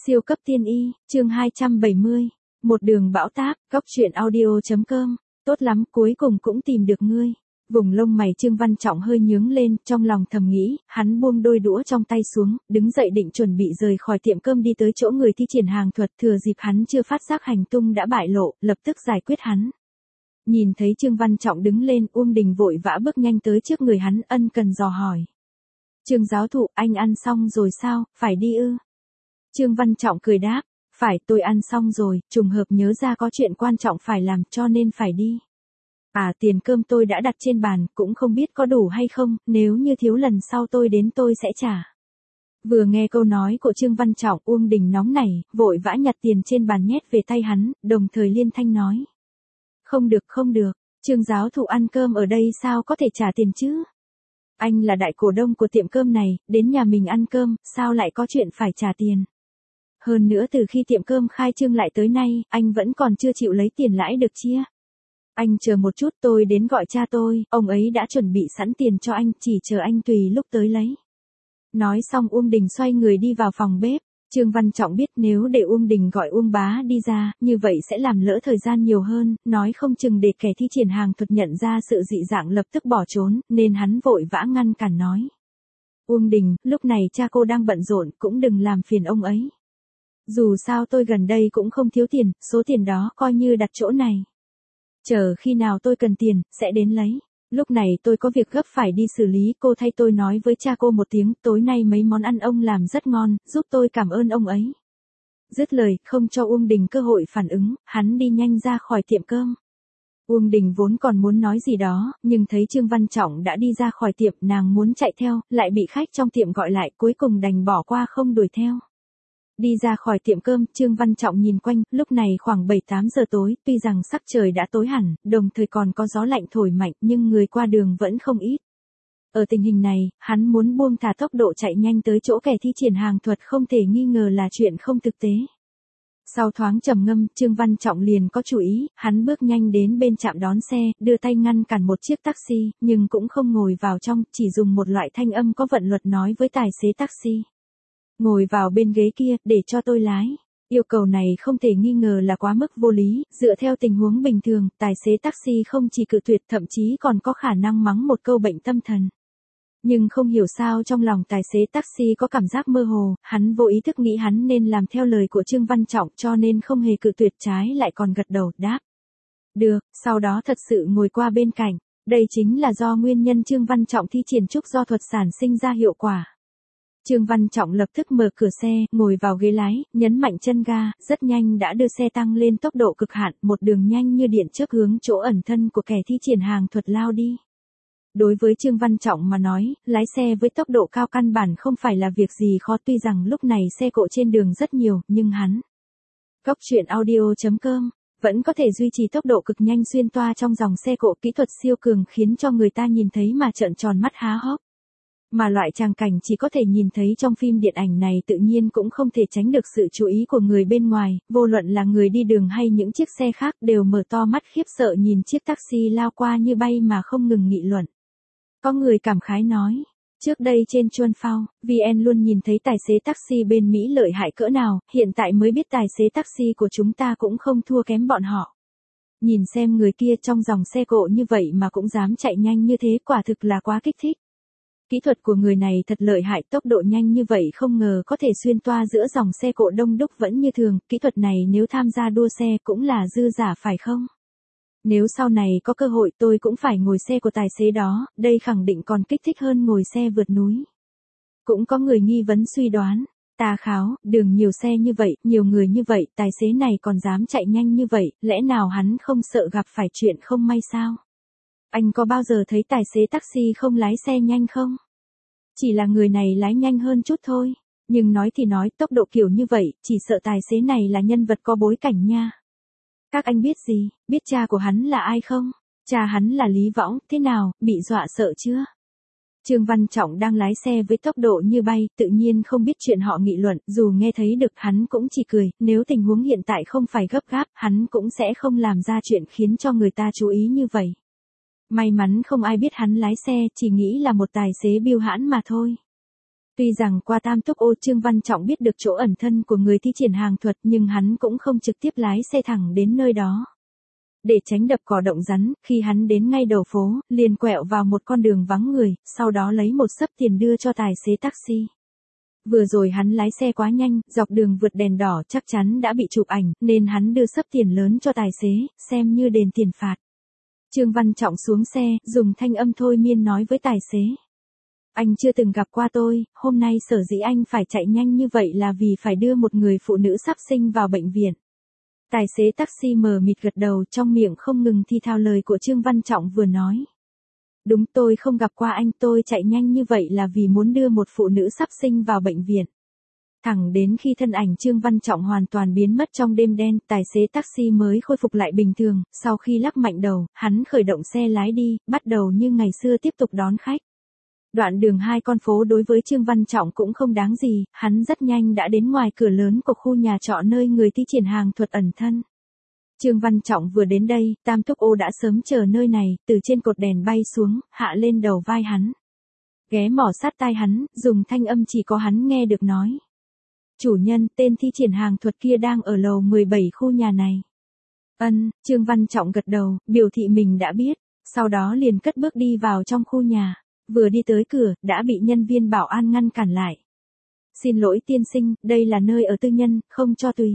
Siêu cấp tiên y, chương 270. Một đường bão táp, góc truyện audio.com. Tốt lắm, cuối cùng cũng tìm được ngươi. Vùng lông mày Trương Văn Trọng hơi nhướng lên, trong lòng thầm nghĩ, hắn buông đôi đũa trong tay xuống, đứng dậy định chuẩn bị rời khỏi tiệm cơm đi tới chỗ người thi triển hàng thuật, thừa dịp hắn chưa phát giác hành tung đã bại lộ, lập tức giải quyết hắn. Nhìn thấy Trương Văn Trọng đứng lên, Uông Đình vội vã bước nhanh tới trước người hắn, ân cần dò hỏi. Trương giáo thụ, anh ăn xong rồi sao, phải đi ư? Trương Văn Trọng cười đáp, phải, tôi ăn xong rồi, trùng hợp nhớ ra có chuyện quan trọng phải làm cho nên phải đi. À, tiền cơm tôi đã đặt trên bàn, cũng không biết có đủ hay không, nếu như thiếu lần sau tôi đến tôi sẽ trả. Vừa nghe câu nói của Trương Văn Trọng, Uông Đình nóng nảy, vội vã nhặt tiền trên bàn nhét về tay hắn, đồng thời liên thanh nói. Không được, không được, Trương giáo thụ ăn cơm ở đây sao có thể trả tiền chứ? Anh là đại cổ đông của tiệm cơm này, đến nhà mình ăn cơm, sao lại có chuyện phải trả tiền? Hơn nữa từ khi tiệm cơm khai trương lại tới nay, anh vẫn còn chưa chịu lấy tiền lãi được chia. Anh chờ một chút, tôi đến gọi cha tôi, ông ấy đã chuẩn bị sẵn tiền cho anh, chỉ chờ anh tùy lúc tới lấy. Nói xong Uông Đình xoay người đi vào phòng bếp. Trương Văn Trọng biết nếu để Uông Đình gọi Uông bá đi ra, như vậy sẽ làm lỡ thời gian nhiều hơn, nói không chừng để kẻ thi triển hàng thuật nhận ra sự dị dạng lập tức bỏ trốn, nên hắn vội vã ngăn cản nói. Uông Đình, lúc này cha cô đang bận rộn, cũng đừng làm phiền ông ấy. Dù sao tôi gần đây cũng không thiếu tiền, số tiền đó coi như đặt chỗ này. Chờ khi nào tôi cần tiền, sẽ đến lấy. Lúc này tôi có việc gấp phải đi xử lý, cô thay tôi nói với cha cô một tiếng, tối nay mấy món ăn ông làm rất ngon, giúp tôi cảm ơn ông ấy. Dứt lời, không cho Uông Đình cơ hội phản ứng, hắn đi nhanh ra khỏi tiệm cơm. Uông Đình vốn còn muốn nói gì đó, nhưng thấy Trương Văn Trọng đã đi ra khỏi tiệm, nàng muốn chạy theo, lại bị khách trong tiệm gọi lại, cuối cùng đành bỏ qua không đuổi theo. Đi ra khỏi tiệm cơm, Trương Văn Trọng nhìn quanh, lúc này khoảng 7-8 giờ tối, tuy rằng sắc trời đã tối hẳn, đồng thời còn có gió lạnh thổi mạnh, nhưng người qua đường vẫn không ít. Ở tình hình này, hắn muốn buông thả tốc độ chạy nhanh tới chỗ kẻ thi triển hàng thuật không thể nghi ngờ là chuyện không thực tế. Sau thoáng trầm ngâm, Trương Văn Trọng liền có chủ ý, hắn bước nhanh đến bên trạm đón xe, đưa tay ngăn cản một chiếc taxi, nhưng cũng không ngồi vào trong, chỉ dùng một loại thanh âm có vận luật nói với tài xế taxi. Ngồi vào bên ghế kia, để cho tôi lái. Yêu cầu này không thể nghi ngờ là quá mức vô lý, dựa theo tình huống bình thường, tài xế taxi không chỉ cự tuyệt thậm chí còn có khả năng mắng một câu bệnh tâm thần. Nhưng không hiểu sao trong lòng tài xế taxi có cảm giác mơ hồ, hắn vô ý thức nghĩ hắn nên làm theo lời của Trương Văn Trọng cho nên không hề cự tuyệt trái lại còn gật đầu, đáp. Được, sau đó thật sự ngồi qua bên cạnh. Đây chính là do nguyên nhân Trương Văn Trọng thi triển trúc do thuật sản sinh ra hiệu quả. Trương Văn Trọng lập tức mở cửa xe, ngồi vào ghế lái, nhấn mạnh chân ga, rất nhanh đã đưa xe tăng lên tốc độ cực hạn, một đường nhanh như điện chớp hướng chỗ ẩn thân của kẻ thi triển hàng thuật lao đi. Đối với Trương Văn Trọng mà nói, lái xe với tốc độ cao căn bản không phải là việc gì khó, tuy rằng lúc này xe cộ trên đường rất nhiều, nhưng hắn. Góc truyện audio.com vẫn có thể duy trì tốc độ cực nhanh xuyên toa trong dòng xe cộ, kỹ thuật siêu cường khiến cho người ta nhìn thấy mà trợn tròn mắt há hốc. Mà loại tràng cảnh chỉ có thể nhìn thấy trong phim điện ảnh này tự nhiên cũng không thể tránh được sự chú ý của người bên ngoài, vô luận là người đi đường hay những chiếc xe khác đều mở to mắt khiếp sợ nhìn chiếc taxi lao qua như bay mà không ngừng nghị luận. Có người cảm khái nói, trước đây trên Chuan Phao, VN luôn nhìn thấy tài xế taxi bên Mỹ lợi hại cỡ nào, hiện tại mới biết tài xế taxi của chúng ta cũng không thua kém bọn họ. Nhìn xem người kia trong dòng xe cộ như vậy mà cũng dám chạy nhanh như thế, quả thực là quá kích thích. Kỹ thuật của người này thật lợi hại, tốc độ nhanh như vậy không ngờ có thể xuyên toa giữa dòng xe cộ đông đúc vẫn như thường, kỹ thuật này nếu tham gia đua xe cũng là dư giả phải không? Nếu sau này có cơ hội tôi cũng phải ngồi xe của tài xế đó, đây khẳng định còn kích thích hơn ngồi xe vượt núi. Cũng có người nghi vấn suy đoán, Tà Kháo, đường nhiều xe như vậy, nhiều người như vậy, tài xế này còn dám chạy nhanh như vậy, lẽ nào hắn không sợ gặp phải chuyện không may sao? Anh có bao giờ thấy tài xế taxi không lái xe nhanh không? Chỉ là người này lái nhanh hơn chút thôi. Nhưng nói thì nói, tốc độ kiểu như vậy, chỉ sợ tài xế này là nhân vật có bối cảnh nha. Các anh biết gì, biết cha của hắn là ai không? Cha hắn là Lý Võng, thế nào, bị dọa sợ chưa? Trương Văn Trọng đang lái xe với tốc độ như bay, tự nhiên không biết chuyện họ nghị luận, dù nghe thấy được hắn cũng chỉ cười, nếu tình huống hiện tại không phải gấp gáp, hắn cũng sẽ không làm ra chuyện khiến cho người ta chú ý như vậy. May mắn không ai biết hắn lái xe, chỉ nghĩ là một tài xế biêu hãn mà thôi. Tuy rằng qua Tam Túc Ô Trương Văn Trọng biết được chỗ ẩn thân của người thi triển hàng thuật nhưng hắn cũng không trực tiếp lái xe thẳng đến nơi đó. Để tránh đập cỏ động rắn, khi hắn đến ngay đầu phố, liền quẹo vào một con đường vắng người, sau đó lấy một xấp tiền đưa cho tài xế taxi. Vừa rồi hắn lái xe quá nhanh, dọc đường vượt đèn đỏ chắc chắn đã bị chụp ảnh, nên hắn đưa xấp tiền lớn cho tài xế, xem như đền tiền phạt. Trương Văn Trọng xuống xe, dùng thanh âm thôi miên nói với tài xế. Anh chưa từng gặp qua tôi, hôm nay sở dĩ anh phải chạy nhanh như vậy là vì phải đưa một người phụ nữ sắp sinh vào bệnh viện. Tài xế taxi mờ mịt gật đầu, trong miệng không ngừng thi thao lời của Trương Văn Trọng vừa nói. Đúng, tôi không gặp qua anh, tôi chạy nhanh như vậy là vì muốn đưa một phụ nữ sắp sinh vào bệnh viện. Thẳng đến khi thân ảnh Trương Văn Trọng hoàn toàn biến mất trong đêm đen, tài xế taxi mới khôi phục lại bình thường, sau khi lắc mạnh đầu, hắn khởi động xe lái đi, bắt đầu như ngày xưa tiếp tục đón khách. Đoạn đường hai con phố đối với Trương Văn Trọng cũng không đáng gì, hắn rất nhanh đã đến ngoài cửa lớn của khu nhà trọ nơi người thi triển hàng thuật ẩn thân. Trương Văn Trọng vừa đến đây, Tam Túc Ô đã sớm chờ nơi này, từ trên cột đèn bay xuống, hạ lên đầu vai hắn. Ghé mỏ sát tai hắn, dùng thanh âm chỉ có hắn nghe được nói. Chủ nhân, tên thi triển hàng thuật kia đang ở lầu 17 khu nhà này. Trương Văn Trọng gật đầu, biểu thị mình đã biết, sau đó liền cất bước đi vào trong khu nhà. Vừa đi tới cửa, đã bị nhân viên bảo an ngăn cản lại. Xin lỗi tiên sinh, đây là nơi ở tư nhân, không cho tùy.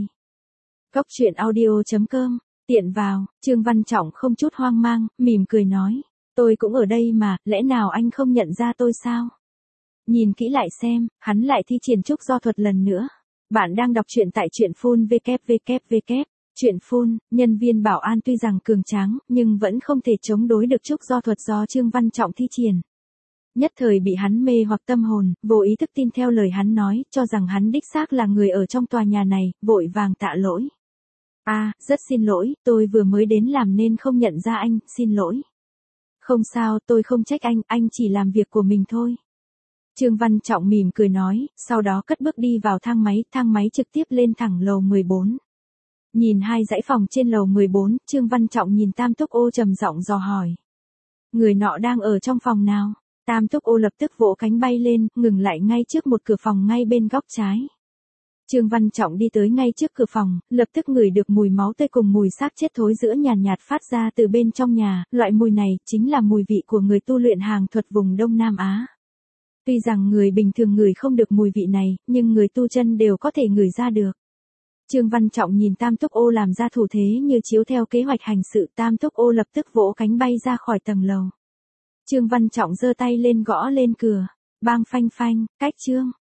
Cốc truyện audio.com, tiện vào, Trương Văn Trọng không chút hoang mang, mỉm cười nói. Tôi cũng ở đây mà, lẽ nào anh không nhận ra tôi sao? Nhìn kỹ lại xem, hắn lại thi triển trúc do thuật lần nữa. Bạn đang đọc truyện tại truyện phun www. Truyện phun, nhân viên bảo an tuy rằng cường tráng, nhưng vẫn không thể chống đối được trúc do thuật do Trương Văn Trọng thi triển. Nhất thời bị hắn mê hoặc tâm hồn, vô ý thức tin theo lời hắn nói, cho rằng hắn đích xác là người ở trong tòa nhà này, vội vàng tạ lỗi. Rất xin lỗi, tôi vừa mới đến làm nên không nhận ra anh, xin lỗi. Không sao, tôi không trách anh chỉ làm việc của mình thôi. Trương Văn Trọng mỉm cười nói, sau đó cất bước đi vào thang máy trực tiếp lên thẳng lầu 14. Nhìn hai dãy phòng trên lầu 14, Trương Văn Trọng nhìn Tam Túc Ô trầm giọng dò hỏi. Người nọ đang ở trong phòng nào? Tam Túc Ô lập tức vỗ cánh bay lên, ngừng lại ngay trước một cửa phòng ngay bên góc trái. Trương Văn Trọng đi tới ngay trước cửa phòng, lập tức ngửi được mùi máu tươi cùng mùi xác chết thối rữa nhàn nhạt phát ra từ bên trong nhà, loại mùi này chính là mùi vị của người tu luyện hàng thuật vùng Đông Nam Á. Tuy rằng người bình thường ngửi không được mùi vị này, nhưng người tu chân đều có thể ngửi ra được. Trương Văn Trọng nhìn Tam Túc Ô làm ra thủ thế như chiếu theo kế hoạch hành sự, Tam Túc Ô lập tức vỗ cánh bay ra khỏi tầng lầu. Trương Văn Trọng giơ tay lên gõ lên cửa, bang phanh phanh, cách Trương.